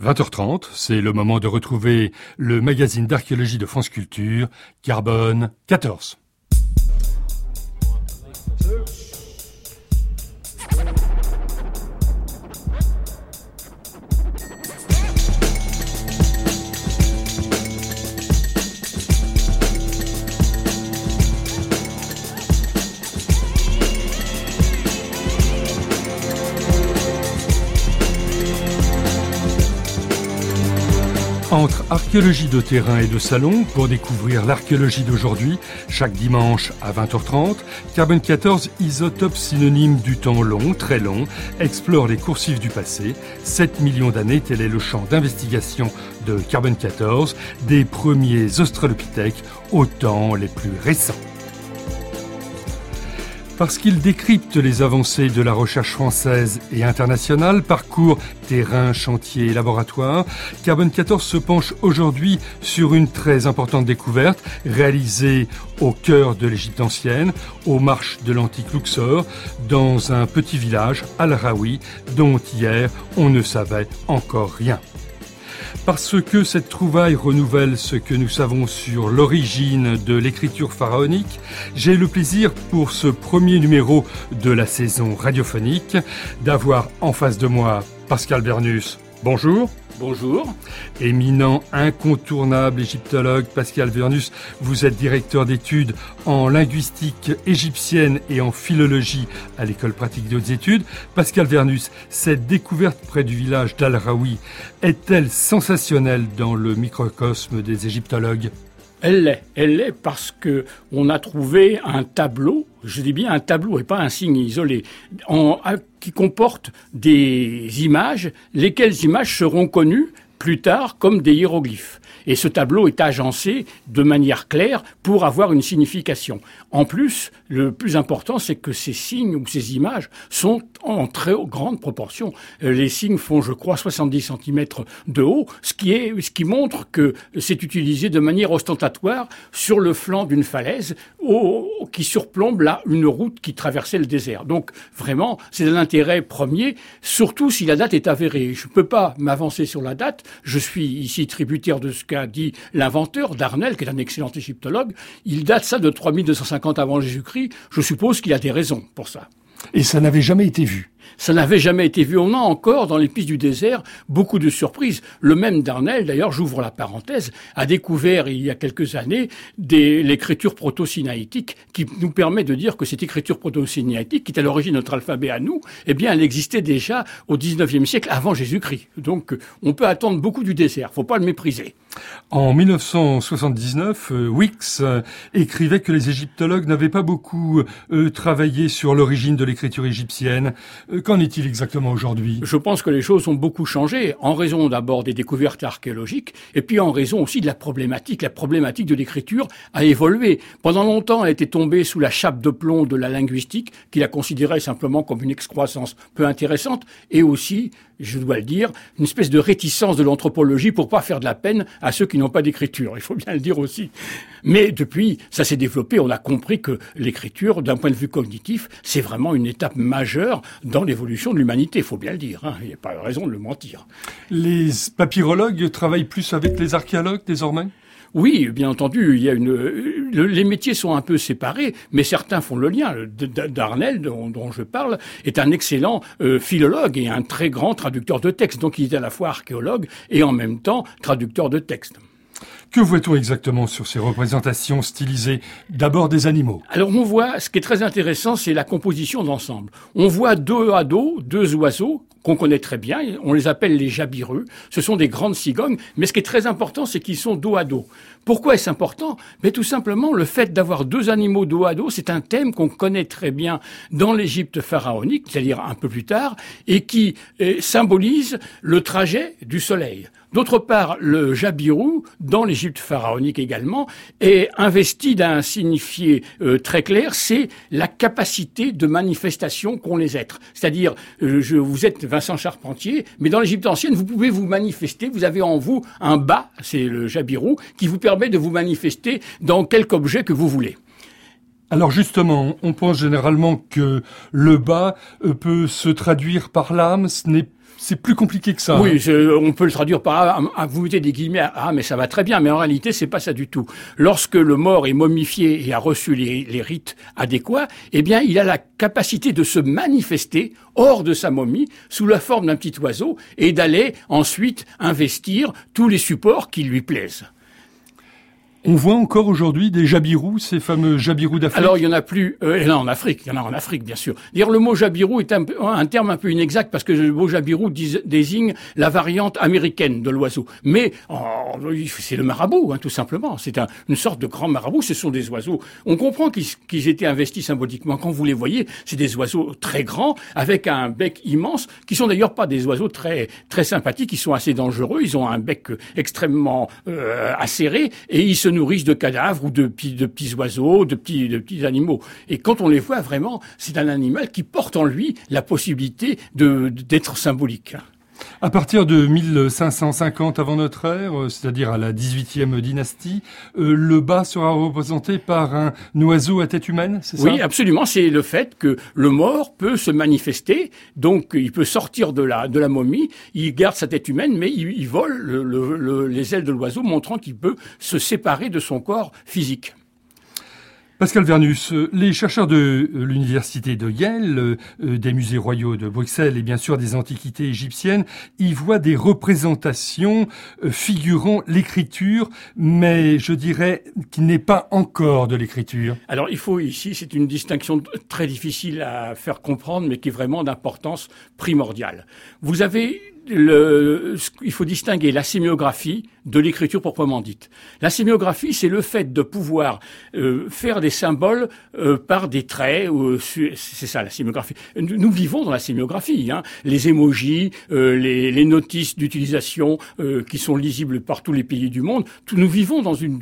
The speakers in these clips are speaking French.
20h30, c'est le moment de retrouver le magazine d'archéologie de France Culture, Carbone 14. Entre archéologie de terrain et de salon, pour découvrir l'archéologie d'aujourd'hui, chaque dimanche à 20h30, Carbone 14, isotope synonyme du temps long, très long, explore les coursifs du passé. 7 millions d'années, tel est le champ d'investigation de Carbone 14, des premiers australopithèques aux temps les plus récents. Parce qu'il décrypte les avancées de la recherche française et internationale, parcours terrain, chantier et laboratoire, Carbone 14 se penche aujourd'hui sur une très importante découverte réalisée au cœur de l'Égypte ancienne, aux marches de l'antique Luxor, dans un petit village, Al-Rawi, dont hier on ne savait encore rien. Parce que cette trouvaille renouvelle ce que nous savons sur l'origine de l'écriture pharaonique, j'ai le plaisir pour ce premier numéro de la saison radiophonique d'avoir en face de moi Pascal Bernus. Bonjour. Bonjour. Éminent, incontournable égyptologue, Pascal Bernus, vous êtes directeur d'études en linguistique égyptienne et en philologie à l'École pratique des hautes études. Pascal Bernus, cette découverte près du village d'Al-Rawi est-elle sensationnelle dans le microcosme des égyptologues ? Elle l'est parce que on a trouvé un tableau, je dis bien un tableau et pas un signe isolé, qui comporte des images, lesquelles images seront connues plus tard comme des hiéroglyphes. Et ce tableau est agencé de manière claire pour avoir une signification. En plus, le plus important, c'est que ces signes ou ces images sont en très grande proportion. Les signes font, je crois, 70 cm de haut, ce qui montre que c'est utilisé de manière ostentatoire sur le flanc d'une falaise qui surplombe là une route qui traversait le désert. Donc, vraiment, c'est un intérêt premier, surtout si la date est avérée. Je ne peux pas m'avancer sur la date. Je suis ici tributaire de ce qu'a dit l'inventeur, Darnel, qui est un excellent égyptologue. Il date ça de 3250 avant Jésus-Christ. Je suppose qu'il a des raisons pour ça. Et ça n'avait jamais été vu. Ça n'avait jamais été vu. On a encore, dans les pistes du désert, beaucoup de surprises. Le même Darnel, d'ailleurs, j'ouvre la parenthèse, a découvert, il y a quelques années, l'écriture proto-sinaïtique, qui nous permet de dire que cette écriture proto-sinaïtique, qui est à l'origine de notre alphabet à nous, eh bien, elle existait déjà au 19e siècle, avant Jésus-Christ. Donc, on peut attendre beaucoup du désert. Faut pas le mépriser. En 1979, Wix écrivait que les égyptologues n'avaient pas beaucoup travaillé sur l'origine de l'écriture égyptienne. Qu'en est-il exactement aujourd'hui ? Je pense que les choses ont beaucoup changé, en raison d'abord des découvertes archéologiques, et puis en raison aussi de la problématique. La problématique de l'écriture a évolué. Pendant longtemps, elle était tombée sous la chape de plomb de la linguistique, qui la considérait simplement comme une excroissance peu intéressante, et aussi, je dois le dire, une espèce de réticence de l'anthropologie pour pas faire de la peine à ceux qui n'ont pas d'écriture. Il faut bien le dire aussi. Mais depuis, ça s'est développé. On a compris que l'écriture, d'un point de vue cognitif, c'est vraiment une étape majeure dans l'évolution de l'humanité. Il faut bien le dire. Il n'y a pas raison de le mentir. Les papyrologues travaillent plus avec les archéologues désormais ? Oui, bien entendu, les métiers sont un peu séparés, mais certains font le lien. Darnel, dont je parle, est un excellent philologue et un très grand traducteur de textes. Donc il est à la fois archéologue et en même temps traducteur de textes. Que voit-on exactement sur ces représentations stylisées d'abord des animaux ? Alors on voit, ce qui est très intéressant, c'est la composition d'ensemble. On voit dos à dos, deux oiseaux qu'on connaît très bien, on les appelle les jabirus. Ce sont des grandes cigognes, mais ce qui est très important, c'est qu'ils sont dos à dos. Pourquoi est-ce important ? Mais tout simplement, le fait d'avoir deux animaux dos à dos, c'est un thème qu'on connaît très bien dans l'Égypte pharaonique, c'est-à-dire un peu plus tard, et qui symbolise le trajet du soleil. D'autre part, le jabiru, dans l'Égypte pharaonique également, est investi d'un signifié très clair, c'est la capacité de manifestation qu'ont les êtres. C'est-à-dire, vous êtes Vincent Charpentier, mais dans l'Égypte ancienne, vous pouvez vous manifester, vous avez en vous un ba, c'est le jabiru, qui vous permet de vous manifester dans quelque objet que vous voulez. Alors justement, on pense généralement que le bas peut se traduire par l'âme. C'est plus compliqué que ça. Oui, on peut le traduire par vous mettez des guillemets, mais ça va très bien, mais en réalité, c'est pas ça du tout. Lorsque le mort est momifié et a reçu les rites adéquats, eh bien, il a la capacité de se manifester hors de sa momie, sous la forme d'un petit oiseau, et d'aller ensuite investir tous les supports qui lui plaisent. On voit encore aujourd'hui des jabirous, ces fameux jabirous d'Afrique. Alors, il y en a plus, il y en a en Afrique, bien sûr. Dire le mot jabirou est un terme un peu inexact parce que le mot jabirou désigne la variante américaine de l'oiseau. Mais, c'est le marabout, tout simplement. C'est une sorte de grand marabout. Ce sont des oiseaux. On comprend qu'ils étaient investis symboliquement. Quand vous les voyez, c'est des oiseaux très grands, avec un bec immense, qui sont d'ailleurs pas des oiseaux très, très sympathiques. Ils sont assez dangereux. Ils ont un bec extrêmement, acéré et ils se nourrissent de cadavres ou de petits oiseaux, de petits animaux. Et quand on les voit vraiment, c'est un animal qui porte en lui la possibilité d'être symbolique. À partir de 1550 avant notre ère, c'est-à-dire à la 18e dynastie, le bas sera représenté par un oiseau à tête humaine, c'est ça? Oui, absolument. C'est le fait que le mort peut se manifester, donc il peut sortir de la momie, il garde sa tête humaine, mais il vole les ailes de l'oiseau, montrant qu'il peut se séparer de son corps physique. Pascal Vernus, les chercheurs de l'université de Yale, des musées royaux de Bruxelles et bien sûr des antiquités égyptiennes, y voient des représentations figurant l'écriture, mais je dirais qu'il n'est pas encore de l'écriture. Alors il faut ici, c'est une distinction très difficile à faire comprendre, mais qui est vraiment d'importance primordiale. Vous avez il faut distinguer la sémiographie de l'écriture proprement dite. La sémiographie, c'est le fait de pouvoir faire des symboles par des traits. C'est ça la sémiographie. Nous vivons dans la sémiographie. Les émojis, les notices d'utilisation qui sont lisibles par tous les pays du monde. Nous vivons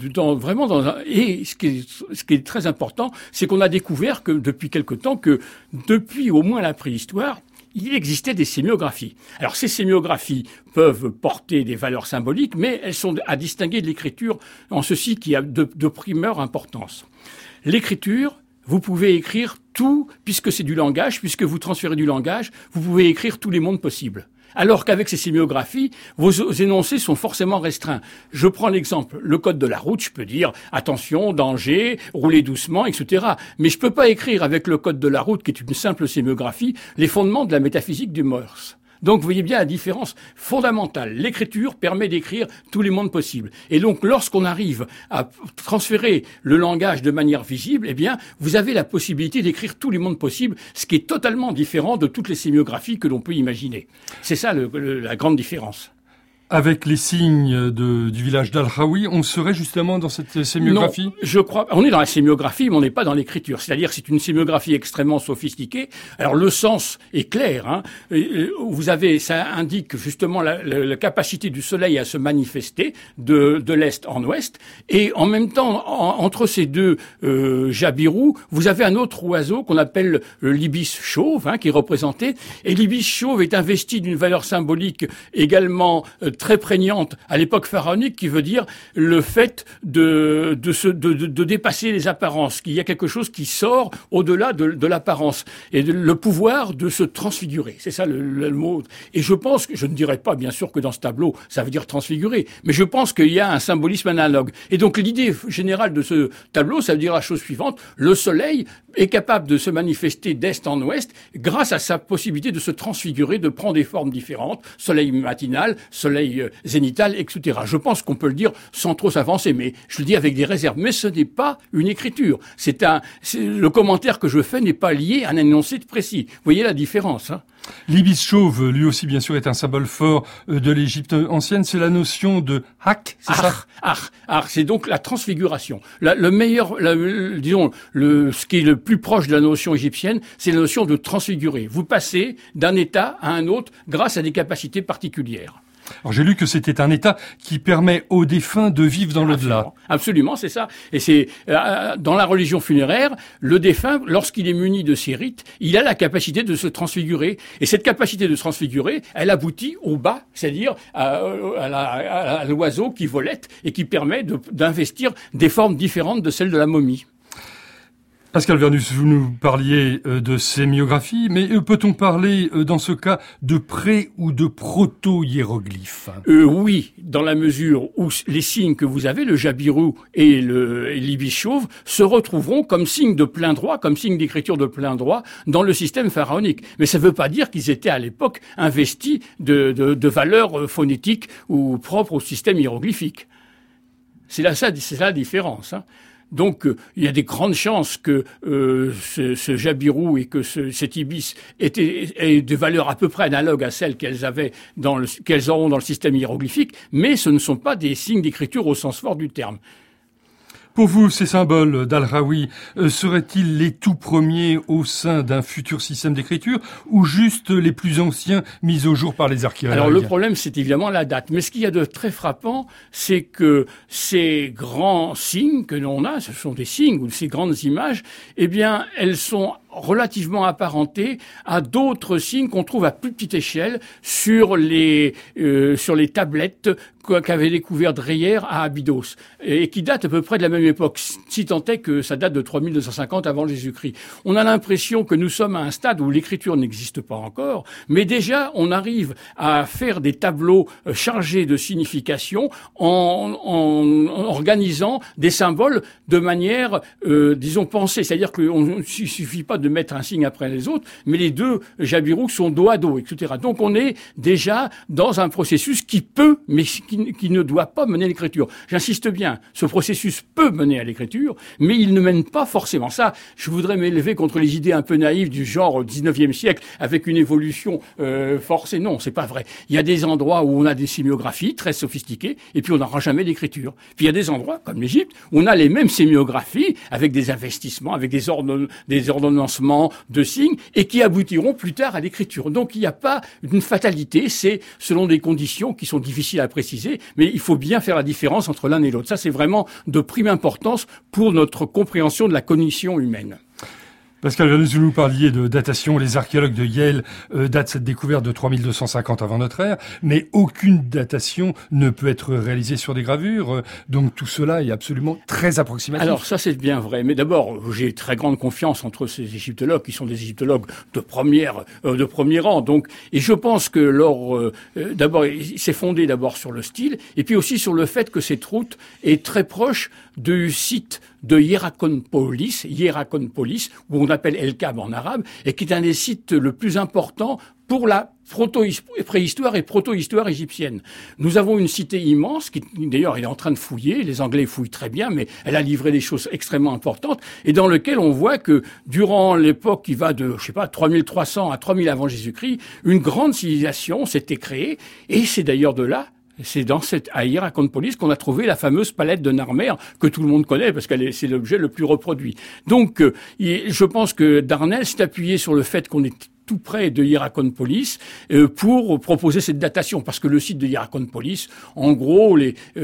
et ce qui est très important, c'est qu'on a découvert que depuis quelque temps que depuis au moins la préhistoire, il existait des sémiographies. Alors ces sémiographies peuvent porter des valeurs symboliques, mais elles sont à distinguer de l'écriture en ceci qui a de primeur importance. L'écriture, vous pouvez écrire tout, puisque c'est du langage, puisque vous transférez du langage, vous pouvez écrire tous les mondes possibles. Alors qu'avec ces sémiographies, vos énoncés sont forcément restreints. Je prends l'exemple, le code de la route, je peux dire attention, danger, roulez doucement, etc. Mais je peux pas écrire avec le code de la route, qui est une simple sémiographie, les fondements de la métaphysique du Morse. Donc, vous voyez bien la différence fondamentale. L'écriture permet d'écrire tous les mondes possibles. Et donc, lorsqu'on arrive à transférer le langage de manière visible, eh bien, vous avez la possibilité d'écrire tous les mondes possibles, ce qui est totalement différent de toutes les sémiographies que l'on peut imaginer. C'est ça la grande différence. Avec les signes du village d'Al-Raoui, on serait justement dans cette sémiographie? Non, je crois. On est dans la sémiographie, mais on n'est pas dans l'écriture. C'est-à-dire que c'est une sémiographie extrêmement sophistiquée. Alors le sens est clair. Ça indique justement la capacité du soleil à se manifester de l'est en ouest. Et en même temps, entre ces deux jabirous, vous avez un autre oiseau qu'on appelle l'ibis chauve, qui est représenté. Et l'ibis chauve est investi d'une valeur symbolique également très prégnante à l'époque pharaonique, qui veut dire le fait de dépasser les apparences, qu'il y a quelque chose qui sort au-delà de l'apparence, et le pouvoir de se transfigurer. C'est ça le mot. Et je pense que, je ne dirais pas bien sûr que dans ce tableau ça veut dire transfigurer, mais je pense qu'il y a un symbolisme analogue. Et donc l'idée générale de ce tableau, ça veut dire la chose suivante: le soleil est capable de se manifester d'est en ouest grâce à sa possibilité de se transfigurer, de prendre des formes différentes, soleil matinal, soleil zénital, etc. Je pense qu'on peut le dire sans trop s'avancer, mais je le dis avec des réserves. Mais ce n'est pas une écriture. Le commentaire que je fais n'est pas lié à un énoncé précis. Vous voyez la différence, L'ibis chauve, lui aussi, bien sûr, est un symbole fort de l'Égypte ancienne. C'est la notion de hak, c'est ça? C'est donc la transfiguration. Ce qui est le plus proche de la notion égyptienne, c'est la notion de transfigurer. Vous passez d'un état à un autre grâce à des capacités particulières. Alors j'ai lu que c'était un état qui permet aux défunts de vivre dans l'au-delà. Absolument, c'est ça. Et c'est dans la religion funéraire, le défunt, lorsqu'il est muni de ces rites, il a la capacité de se transfigurer. Et cette capacité de se transfigurer, elle aboutit au bas, c'est-à-dire à l'oiseau qui volette et qui permet d'investir des formes différentes de celles de la momie. Pascal Vernus, vous nous parliez de sémiographie, mais peut-on parler dans ce cas de pré- ou de proto-hiéroglyphes? Oui, dans la mesure où les signes que vous avez, le jabirou et l'ibis chauve, se retrouveront comme signes de plein droit, comme signes d'écriture de plein droit dans le système pharaonique. Mais ça ne veut pas dire qu'ils étaient à l'époque investis de valeurs phonétiques ou propres au système hiéroglyphique. C'est là la différence, hein. Donc, il y a des grandes chances que ce jabirou et que cet ibis aient de valeurs à peu près analogues à celles qu'elles auront dans le système hiéroglyphique, mais ce ne sont pas des signes d'écriture au sens fort du terme. Pour vous, ces symboles d'Al-Rawi seraient-ils les tout premiers au sein d'un futur système d'écriture ou juste les plus anciens mis au jour par les archéologues? Alors le problème, c'est évidemment la date. Mais ce qu'il y a de très frappant, c'est que ces grands signes que l'on a, ce sont des signes ou ces grandes images, eh bien, elles sont relativement apparentées à d'autres signes qu'on trouve à plus petite échelle sur les tablettes qu'avait découvert Dreyer à Abydos et qui datent à peu près de la même époque, si tant est que ça date de 3250 avant Jésus-Christ. On a l'impression que nous sommes à un stade où l'écriture n'existe pas encore, mais déjà on arrive à faire des tableaux chargés de signification en organisant des symboles de manière, disons, pensée. C'est-à-dire qu'il ne suffit pas de mettre un signe après les autres, mais les deux jabirous sont dos à dos, etc. Donc on est déjà dans un processus qui peut, mais qui ne doit pas mener à l'écriture. J'insiste bien, ce processus peut mener à l'écriture, mais il ne mène pas forcément. Ça, je voudrais m'élever contre les idées un peu naïves du genre au 19e siècle avec une évolution forcée. Non, c'est pas vrai. Il y a des endroits où on a des sémiographies très sophistiquées et puis on n'aura jamais d'écriture. Puis il y a des endroits, comme l'Égypte, où on a les mêmes sémiographies avec des investissements, avec des ordonnancements de signes et qui aboutiront plus tard à l'écriture. Donc il n'y a pas une fatalité, c'est selon des conditions qui sont difficiles à préciser, mais il faut bien faire la différence entre l'un et l'autre. Ça, c'est vraiment de prime importance pour notre compréhension de la cognition humaine. Pascal Vernus, vous nous parliez de datation. Les archéologues de Yale datent cette découverte de 3250 avant notre ère, mais aucune datation ne peut être réalisée sur des gravures. Donc tout cela est absolument très approximatif. Alors ça, c'est bien vrai. Mais d'abord, j'ai très grande confiance entre ces égyptologues qui sont des égyptologues de premier rang. Donc, et je pense que d'abord, c'est fondé d'abord sur le style, et puis aussi sur le fait que cette route est très proche du site de Hierakonpolis, où on appelle El Kab en arabe, et qui est un des sites le plus importants pour la préhistoire et proto-histoire égyptienne. Nous avons une cité immense qui, d'ailleurs, est en train de fouiller. Les Anglais fouillent très bien, mais elle a livré des choses extrêmement importantes et dans lequel on voit que durant l'époque qui va de, 3300 à 3000 avant Jésus-Christ, une grande civilisation s'était créée et c'est d'ailleurs de là. C'est à Hierakonpolis qu'on a trouvé la fameuse palette de Narmer que tout le monde connaît parce que c'est l'objet le plus reproduit. Donc, je pense que Darnell s'est appuyé sur le fait qu'on est tout près de Hierakonpolis pour proposer cette datation parce que le site de Hierakonpolis, en gros,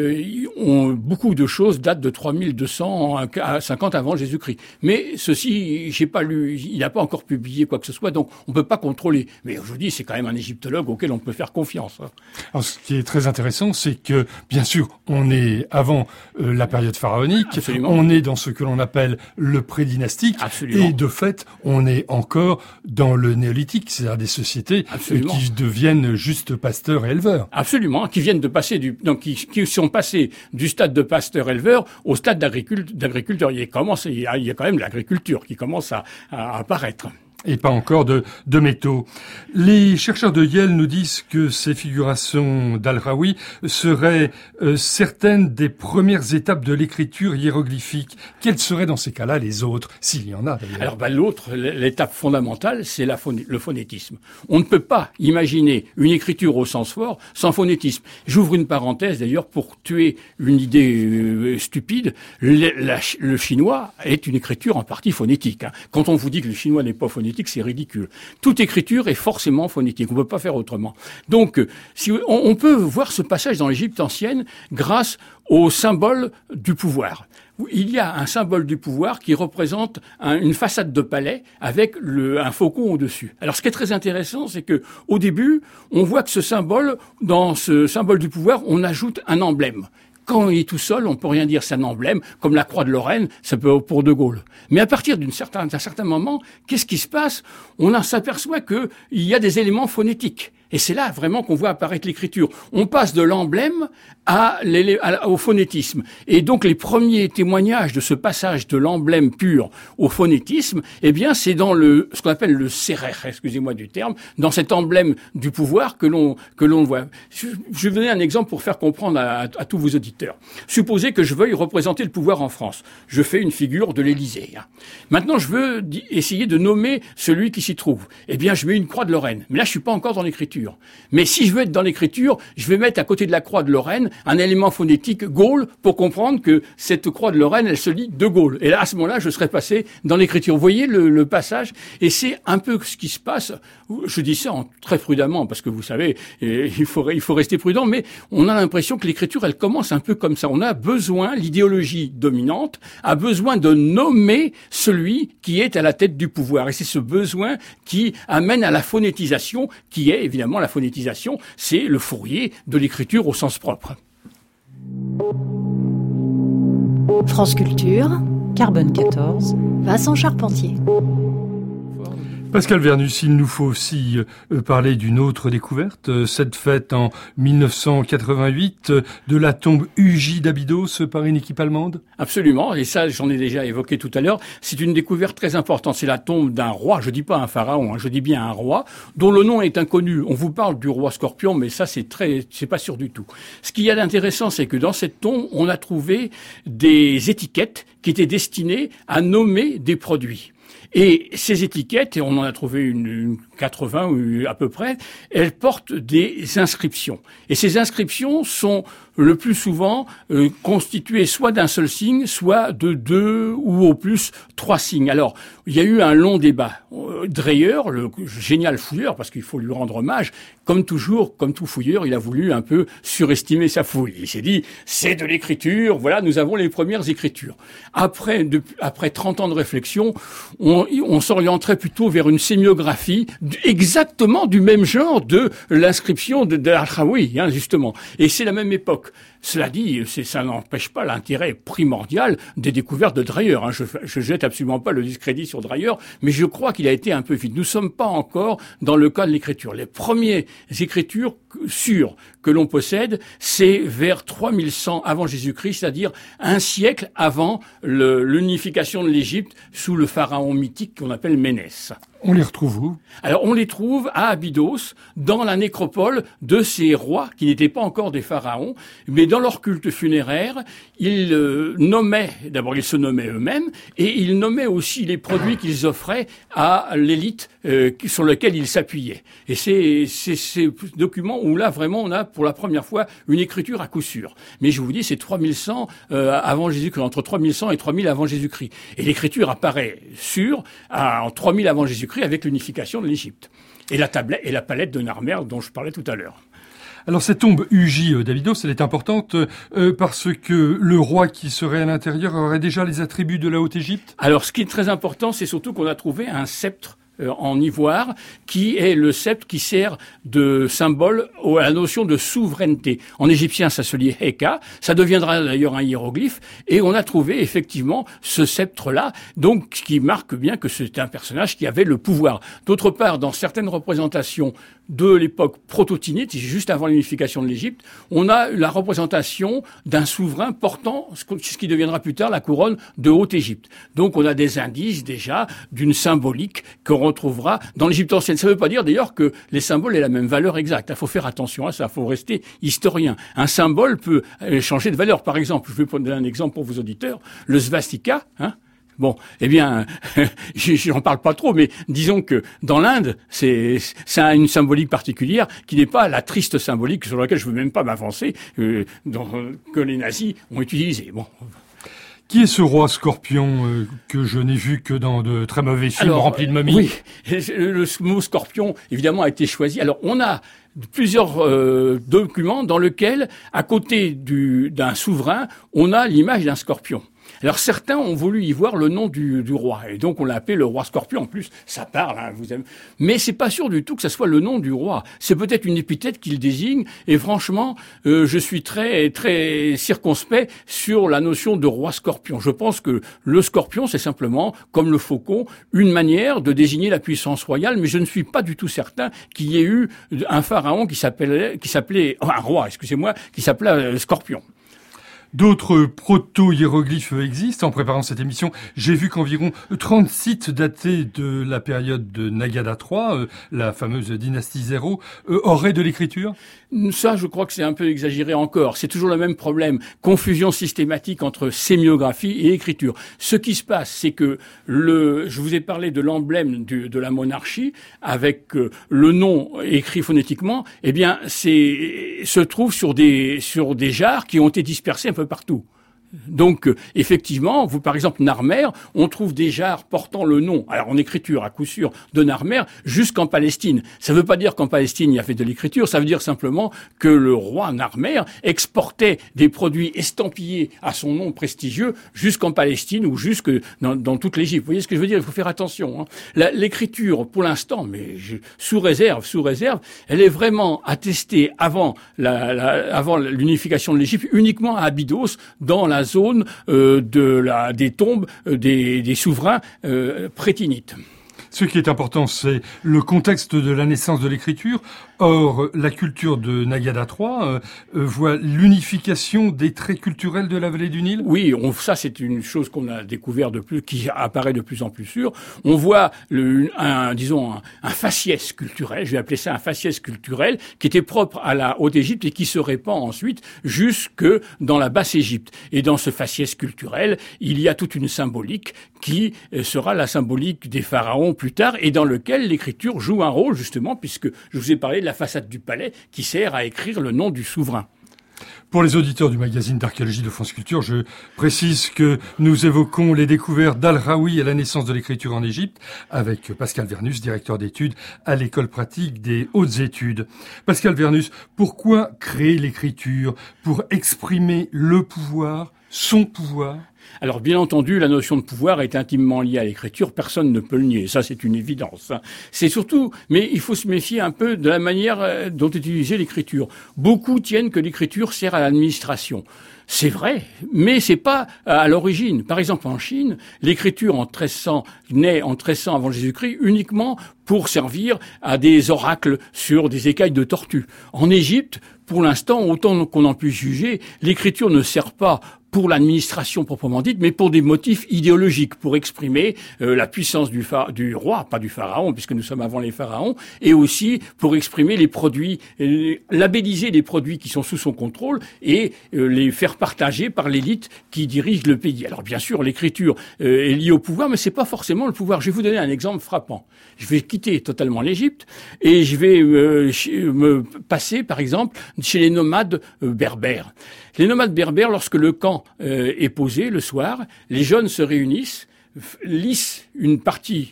beaucoup de choses datent de 3200 à 50 avant Jésus-Christ. Mais ceci, j'ai pas lu, il n'a pas encore publié quoi que ce soit, donc on peut pas contrôler. Mais je vous dis, c'est quand même un égyptologue auquel on peut faire confiance. Alors, ce qui est très intéressant, c'est que, bien sûr, on est avant la période pharaonique, Absolument. On est dans ce que l'on appelle le prédynastique, Absolument. Et de fait, on est encore dans le néolithique, c'est-à-dire des sociétés qui deviennent juste pasteurs et éleveurs. Absolument, qui viennent de passer qui sont passés du stade de pasteur-éleveur au stade d'agriculteur. Il y a quand même l'agriculture qui commence à apparaître. Et pas encore de métaux. Les chercheurs de Yale nous disent que ces figurations d'Al-Rawi seraient certaines des premières étapes de l'écriture hiéroglyphique. Quelles seraient dans ces cas-là les autres, s'il y en a d'ailleurs? Alors l'étape fondamentale, c'est le phonétisme. On ne peut pas imaginer une écriture au sens fort sans phonétisme. J'ouvre une parenthèse d'ailleurs pour tuer une idée stupide. Le chinois est une écriture en partie phonétique. Quand on vous dit que le chinois n'est pas phonétique, c'est ridicule. Toute écriture est forcément phonétique. On ne peut pas faire autrement. Donc, on peut voir ce passage dans l'Égypte ancienne grâce au symbole du pouvoir. Il y a un symbole du pouvoir qui représente une façade de palais avec un faucon au-dessus. Alors, ce qui est très intéressant, c'est que au début, on voit que dans ce symbole du pouvoir, on ajoute un emblème. Quand il est tout seul, on peut rien dire, c'est un emblème, comme la croix de Lorraine, ça peut pour De Gaulle. Mais à partir d'un certain moment, qu'est-ce qui se passe? On s'aperçoit qu'il y a des éléments phonétiques. Et c'est là vraiment qu'on voit apparaître l'écriture. On passe de l'emblème au phonétisme. Et donc les premiers témoignages de ce passage de l'emblème pur au phonétisme, eh bien c'est dans ce qu'on appelle le serer, excusez-moi du terme, dans cet emblème du pouvoir que l'on voit. Je vais vous donner un exemple pour faire comprendre à tous vos auditeurs. Supposez que je veuille représenter le pouvoir en France. Je fais une figure de l'Élysée. Maintenant, je veux essayer de nommer celui qui s'y trouve. Eh bien, je mets une croix de Lorraine. Mais là, je suis pas encore dans l'écriture. Mais si je veux être dans l'écriture, je vais mettre à côté de la croix de Lorraine un élément phonétique Gaulle pour comprendre que cette croix de Lorraine, elle se lit de Gaulle. Et là, à ce moment-là, je serais passé dans l'écriture. Vous voyez le passage? Et c'est un peu ce qui se passe. Je dis ça très prudemment parce que vous savez, il faut rester prudent, mais on a l'impression que l'écriture, elle commence un peu comme ça. On a besoin, l'idéologie dominante a besoin de nommer celui qui est à la tête du pouvoir. Et c'est ce besoin qui amène à la phonétisation, qui est évidemment la phonétisation, c'est le fourrier de l'écriture au sens propre. France Culture, Carbone 14, Vincent Charpentier. Pascal Vernus, il nous faut aussi parler d'une autre découverte, cette faite en 1988 de la tombe Hugy d'Abydos par une équipe allemande. Absolument, et ça j'en ai déjà évoqué tout à l'heure, c'est une découverte très importante, c'est la tombe d'un roi, je dis pas un pharaon, je dis bien un roi, dont le nom est inconnu. On vous parle du roi Scorpion, mais ça c'est pas sûr du tout. Ce qu'il y a d'intéressant, c'est que dans cette tombe, on a trouvé des étiquettes qui étaient destinées à nommer des produits. Et ces étiquettes, et on en a trouvé une 80 à peu près, elles portent des inscriptions. Et ces inscriptions sont le plus souvent constituées soit d'un seul signe, soit de 2 ou au plus 3 signes. Alors, il y a eu un long débat. Dreyer, le génial fouilleur, parce qu'il faut lui rendre hommage, comme toujours, comme tout fouilleur, il a voulu un peu surestimer sa fouille. Il s'est dit, c'est de l'écriture, voilà, nous avons les premières écritures. Après 30 ans de réflexion, on s'orienterait plutôt vers une sémiographie exactement du même genre de l'inscription de Al-Khawaoui, justement. Et c'est la même époque. Cela dit, ça n'empêche pas l'intérêt primordial des découvertes de Dreyer. Je jette absolument pas le discrédit sur Dreyer, mais je crois qu'il a été un peu vite. Nous sommes pas encore dans le cas de l'écriture. Les premières écritures sûres que l'on possède, c'est vers 3100 avant Jésus-Christ, c'est-à-dire un siècle avant l'unification de l'Égypte sous le pharaon mythique qu'on appelle Ménès. On les retrouve où? Alors, on les trouve à Abydos, dans la nécropole de ces rois qui n'étaient pas encore des pharaons, mais dans leur culte funéraire, ils ils se nommaient eux-mêmes, et ils nommaient aussi les produits qu'ils offraient à l'élite sur lequel ils s'appuyaient. Et c'est ces documents où là, vraiment, on a pour la première fois une écriture à coup sûr. Mais je vous dis, c'est 3100 avant Jésus-Christ, entre 3100 et 3000 avant Jésus-Christ. Et l'écriture apparaît sûre en 3000 avant Jésus-Christ avec l'unification de l'Égypte. Et la palette de Narmer dont je parlais tout à l'heure. Alors cette tombe Hugy d'Abydos, elle est importante parce que le roi qui serait à l'intérieur aurait déjà les attributs de la Haute-Égypte. Alors ce qui est très important, c'est surtout qu'on a trouvé un sceptre en ivoire, qui est le sceptre qui sert de symbole à la notion de souveraineté. En égyptien, ça se lit Heka, ça deviendra d'ailleurs un hiéroglyphe, et on a trouvé effectivement ce sceptre-là, donc qui marque bien que c'est un personnage qui avait le pouvoir. D'autre part, dans certaines représentations de l'époque prototinite, juste avant l'unification de l'Égypte, on a la représentation d'un souverain portant ce qui deviendra plus tard la couronne de Haute-Égypte. Donc on a des indices déjà d'une symbolique qu'on retrouvera dans l'Égypte ancienne. Ça ne veut pas dire d'ailleurs que les symboles aient la même valeur exacte. Il faut faire attention à ça, il faut rester historien. Un symbole peut changer de valeur. Par exemple, je vais prendre un exemple pour vos auditeurs, le svastika, Bon, eh bien, j'en parle pas trop, mais disons que dans l'Inde, ça a une symbolique particulière qui n'est pas la triste symbolique sur laquelle je veux même pas m'avancer, que les nazis ont utilisé. Bon. Qui est ce roi Scorpion que je n'ai vu que dans de très mauvais films remplis de momies? Oui, le mot Scorpion, évidemment, a été choisi. Alors, on a plusieurs documents dans lesquels, à côté d'un souverain, on a l'image d'un scorpion. Alors certains ont voulu y voir le nom du roi, et donc on l'a appelé le roi Scorpion. En plus, ça parle, hein, mais c'est pas sûr du tout que ça soit le nom du roi. C'est peut-être une épithète qu'il désigne, et franchement, je suis très très circonspect sur la notion de roi Scorpion. Je pense que le Scorpion, c'est simplement, comme le faucon, une manière de désigner la puissance royale, mais je ne suis pas du tout certain qu'il y ait eu un pharaon qui s'appelait un roi, excusez-moi, qui s'appelait Scorpion. D'autres proto-hiéroglyphes existent. En préparant cette émission, j'ai vu qu'environ 30 sites datés de la période de Nagada III, la fameuse dynastie 0, auraient de l'écriture. Ça, je crois que c'est un peu exagéré encore. C'est toujours le même problème. Confusion systématique entre sémiographie et écriture. Ce qui se passe, c'est que je vous ai parlé de l'emblème de la monarchie avec le nom écrit phonétiquement. Eh bien, se trouve sur des jarres qui ont été dispersés un peu partout. Donc, effectivement, par exemple, Narmer, on trouve des jarres portant le nom, alors en écriture, à coup sûr, de Narmer, jusqu'en Palestine. Ça ne veut pas dire qu'en Palestine, il y avait de l'écriture, ça veut dire simplement que le roi Narmer exportait des produits estampillés à son nom prestigieux jusqu'en Palestine ou jusque dans toute l'Égypte. Vous voyez ce que je veux dire? Il faut faire attention, hein. L'écriture, pour l'instant, mais sous réserve, elle est vraiment attestée avant l'unification de l'Égypte uniquement à Abydos, dans la zone des tombes des souverains prétinites. Ce qui est important, c'est le contexte de la naissance de l'écriture. Or, la culture de Nagada III voit l'unification des traits culturels de la vallée du Nil. Oui, ça c'est une chose qu'on a découvert qui apparaît de plus en plus sûre. On voit un faciès culturel, je vais appeler ça un faciès culturel, qui était propre à la Haute-Égypte et qui se répand ensuite jusque dans la Basse-Égypte. Et dans ce faciès culturel, il y a toute une symbolique qui sera la symbolique des pharaons plus tard et dans lequel l'écriture joue un rôle justement, puisque je vous ai parlé de la façade du palais qui sert à écrire le nom du souverain. Pour les auditeurs du magazine d'archéologie de France Culture, je précise que nous évoquons les découvertes d'Al-Raoui et la naissance de l'écriture en Égypte avec Pascal Vernus, directeur d'études à l'école pratique des hautes études. Pascal Vernus, pourquoi créer l'écriture? Pour exprimer le pouvoir, son pouvoir? Alors, bien entendu, la notion de pouvoir est intimement liée à l'écriture. Personne ne peut le nier. Ça, c'est une évidence. C'est surtout, mais il faut se méfier un peu de la manière dont est utilisée l'écriture. Beaucoup tiennent que l'écriture sert à l'administration. C'est vrai, mais c'est pas à l'origine. Par exemple, en Chine, l'écriture naît en 1300 avant Jésus-Christ uniquement pour servir à des oracles sur des écailles de tortue. En Égypte, pour l'instant, autant qu'on en puisse juger, l'écriture ne sert pas pour l'administration proprement dite, mais pour des motifs idéologiques, pour exprimer la puissance du roi, pas du pharaon, puisque nous sommes avant les pharaons, et aussi pour exprimer les produits, labelliser les produits qui sont sous son contrôle et les faire partager par l'élite qui dirige le pays. Alors bien sûr, l'écriture est liée au pouvoir, mais c'est pas forcément le pouvoir. Je vais vous donner un exemple frappant. Je vais quitter totalement l'Égypte et je vais me passer, par exemple, chez les nomades berbères. Les nomades berbères, lorsque le camp est posé le soir, les jeunes se réunissent, lissent une partie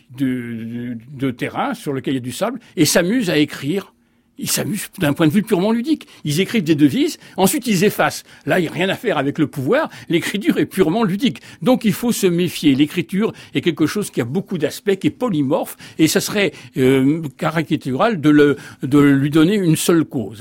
de terrain sur lequel il y a du sable et s'amusent à écrire. Ils s'amusent d'un point de vue purement ludique. Ils écrivent des devises, ensuite ils effacent. Là, il n'y a rien à faire avec le pouvoir. L'écriture est purement ludique. Donc, il faut se méfier. L'écriture est quelque chose qui a beaucoup d'aspects, qui est polymorphe, et ça serait caricatural de lui donner une seule cause.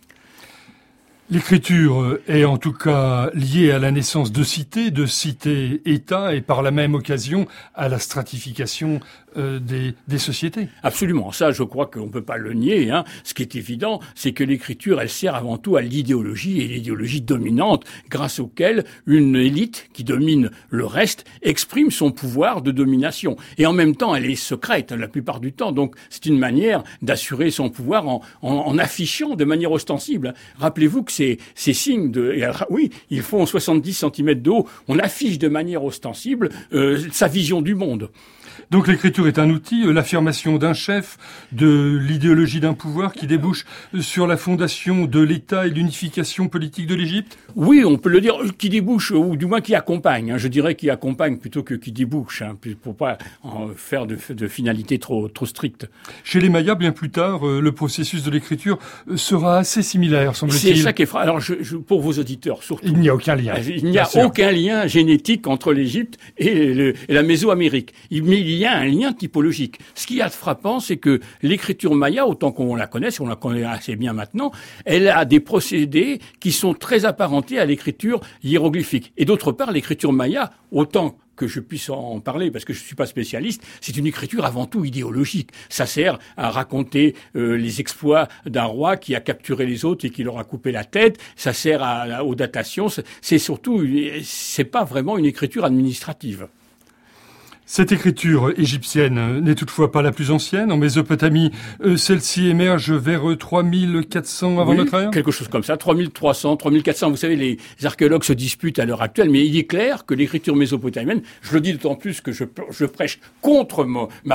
L'écriture est en tout cas liée à la naissance de cités-États et par la même occasion à la stratification des sociétés. Absolument. Ça, je crois qu'on ne peut pas le nier. Ce qui est évident, c'est que l'écriture, elle sert avant tout à l'idéologie et l'idéologie dominante grâce auquel une élite qui domine le reste exprime son pouvoir de domination. Et en même temps, elle est secrète la plupart du temps. Donc, c'est une manière d'assurer son pouvoir en affichant de manière ostensible. Rappelez-vous que ces signes oui, ils font 70 cm de haut. On affiche de manière ostensible sa vision du monde. Donc l'écriture est un outil, l'affirmation d'un chef, de l'idéologie d'un pouvoir qui débouche sur la fondation de l'État et l'unification politique de l'Égypte? Oui, on peut le dire, qui débouche, ou du moins qui accompagne. Je dirais qui accompagne plutôt que qui débouche, pour pas en faire de finalité trop stricte. Chez les Mayas, bien plus tard, le processus de l'écriture sera assez similaire, semble-t-il. C'est ça qui est alors pour vos auditeurs, surtout. Il n'y a aucun lien. Il n'y a aucun lien génétique entre l'Égypte et la Mésoamérique. Mais il y a un lien typologique. Ce qui est frappant, c'est que l'écriture maya, autant qu'on la connaisse, on la connaît assez bien maintenant, elle a des procédés qui sont très apparentés à l'écriture hiéroglyphique. Et d'autre part, l'écriture maya, autant que je puisse en parler, parce que je suis pas spécialiste, c'est une écriture avant tout idéologique. Ça sert à raconter les exploits d'un roi qui a capturé les autres et qui leur a coupé la tête. Ça sert aux datations. C'est surtout, c'est pas vraiment une écriture administrative. Cette écriture égyptienne n'est toutefois pas la plus ancienne. En Mésopotamie, celle-ci émerge vers 3400 avant notre ère. Quelque chose comme ça, 3300, 3400. Vous savez, les archéologues se disputent à l'heure actuelle, mais il est clair que l'écriture mésopotamienne, je le dis d'autant plus que je prêche contre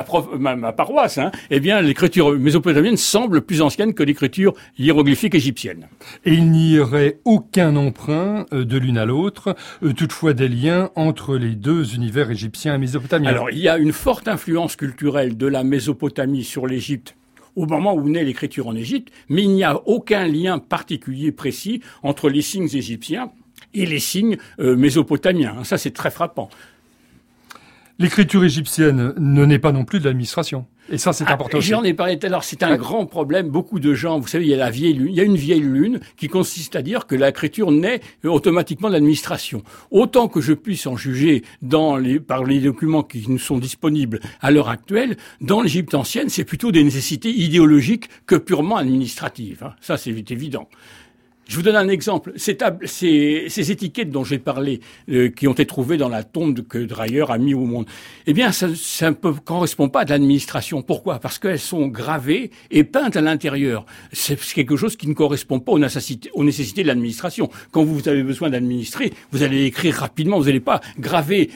ma paroisse, eh bien, l'écriture mésopotamienne semble plus ancienne que l'écriture hiéroglyphique égyptienne. Et il n'y aurait aucun emprunt de l'une à l'autre, toutefois des liens entre les deux univers égyptien et mésopotamien. Alors, il y a une forte influence culturelle de la Mésopotamie sur l'Égypte au moment où naît l'écriture en Égypte, mais il n'y a aucun lien particulier précis entre les signes égyptiens et les signes mésopotamiens. Ça, c'est très frappant. L'écriture égyptienne ne naît pas non plus de l'administration. Et ça, c'est important. J'en ai parlé tout à l'heure. C'est un grand problème. Beaucoup de gens, vous savez, il y a la vieille lune. Il y a une vieille lune qui consiste à dire que l'écriture naît automatiquement de l'administration. Autant que je puisse en juger par les documents qui nous sont disponibles à l'heure actuelle, dans l'Égypte ancienne, c'est plutôt des nécessités idéologiques que purement administratives. Ça, c'est évident. Je vous donne un exemple. Ces étiquettes dont j'ai parlé, qui ont été trouvées dans la tombe que Dreyer a mis au monde, eh bien, ça ne correspond pas à de l'administration. Pourquoi? Parce qu'elles sont gravées et peintes à l'intérieur. C'est quelque chose qui ne correspond pas aux nécessités de l'administration. Quand vous avez besoin d'administrer, vous allez écrire rapidement. Vous n'allez pas graver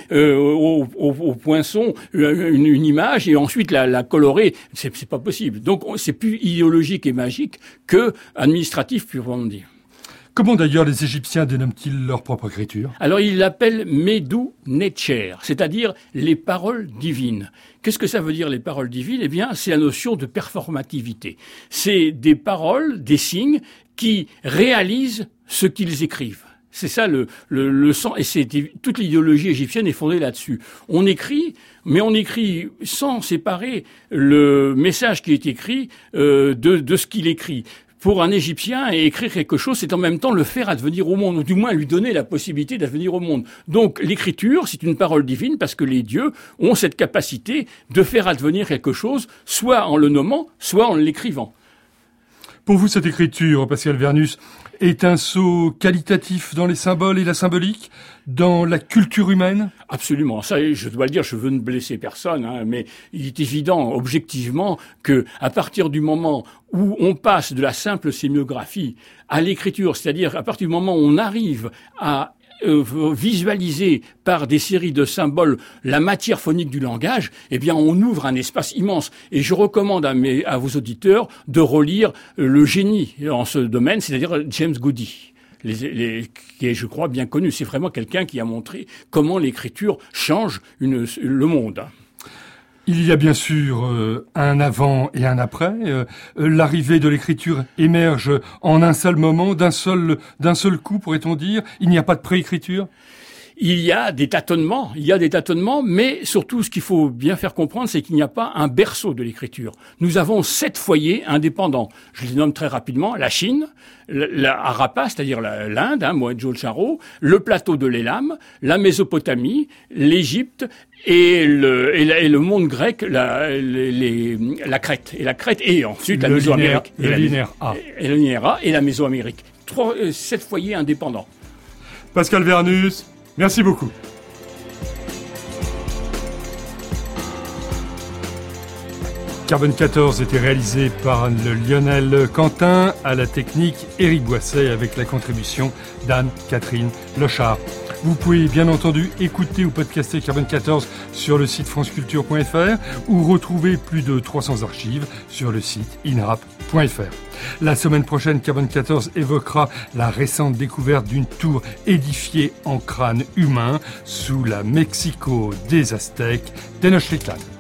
au poinçon une image et ensuite la colorer. C'est pas possible. Donc, c'est plus idéologique et magique que administratif, purement dire. Comment d'ailleurs les Égyptiens dénomment-ils leur propre écriture? Alors ils l'appellent Medu Necher, c'est-à-dire les paroles divines. Qu'est-ce que ça veut dire les paroles divines? Eh bien, c'est la notion de performativité. C'est des paroles, des signes qui réalisent ce qu'ils écrivent. C'est ça le sens, et toute l'idéologie égyptienne est fondée là-dessus. On écrit, mais on écrit sans séparer le message qui est écrit de ce qu'il écrit. Pour un Égyptien, écrire quelque chose, c'est en même temps le faire advenir au monde, ou du moins lui donner la possibilité d'advenir au monde. Donc l'écriture, c'est une parole divine parce que les dieux ont cette capacité de faire advenir quelque chose, soit en le nommant, soit en l'écrivant. Pour vous, cette écriture, Pascal Vernus, est un saut qualitatif dans les symboles et la symbolique, dans la culture humaine? Absolument. Ça, je dois le dire, je veux ne blesser personne, mais il est évident, objectivement, que à partir du moment où on passe de la simple sémiographie à l'écriture, c'est-à-dire à partir du moment où on arrive à visualiser par des séries de symboles la matière phonique du langage, eh bien, on ouvre un espace immense. Et je recommande à vos auditeurs de relire le génie en ce domaine, c'est-à-dire James Goody. Qui est, je crois, bien connu. C'est vraiment quelqu'un qui a montré comment l'écriture change le monde. Il y a bien sûr un avant et un après. L'arrivée de l'écriture émerge en un seul moment, d'un seul coup, pourrait-on dire. Il n'y a pas de préécriture. Il y a des tâtonnements, mais surtout ce qu'il faut bien faire comprendre, c'est qu'il n'y a pas un berceau de l'écriture. Nous avons 7 foyers indépendants. Je les nomme très rapidement: la Chine, la Harappa, c'est-à-dire l'Inde, Mohenjo-Daro, le plateau de l'Élam, la Mésopotamie, l'Égypte et le monde grec, la Crète. Et la Crète et ensuite la Mésoamérique. Le linéaire A. Et le linéaire A et la Mésoamérique. 7 foyers indépendants. Pascal Vernus, merci beaucoup. Carbone 14 était réalisé par le Lionel Quentin, à la technique Éric Boisset avec la contribution d'Anne-Catherine Lochard. Vous pouvez bien entendu écouter ou podcaster Carbone 14 sur le site franceculture.fr ou retrouver plus de 300 archives sur le site inrap.fr. La semaine prochaine, Carbone 14 évoquera la récente découverte d'une tour édifiée en crâne humain sous la Mexico des Aztèques, Tenochtitlan.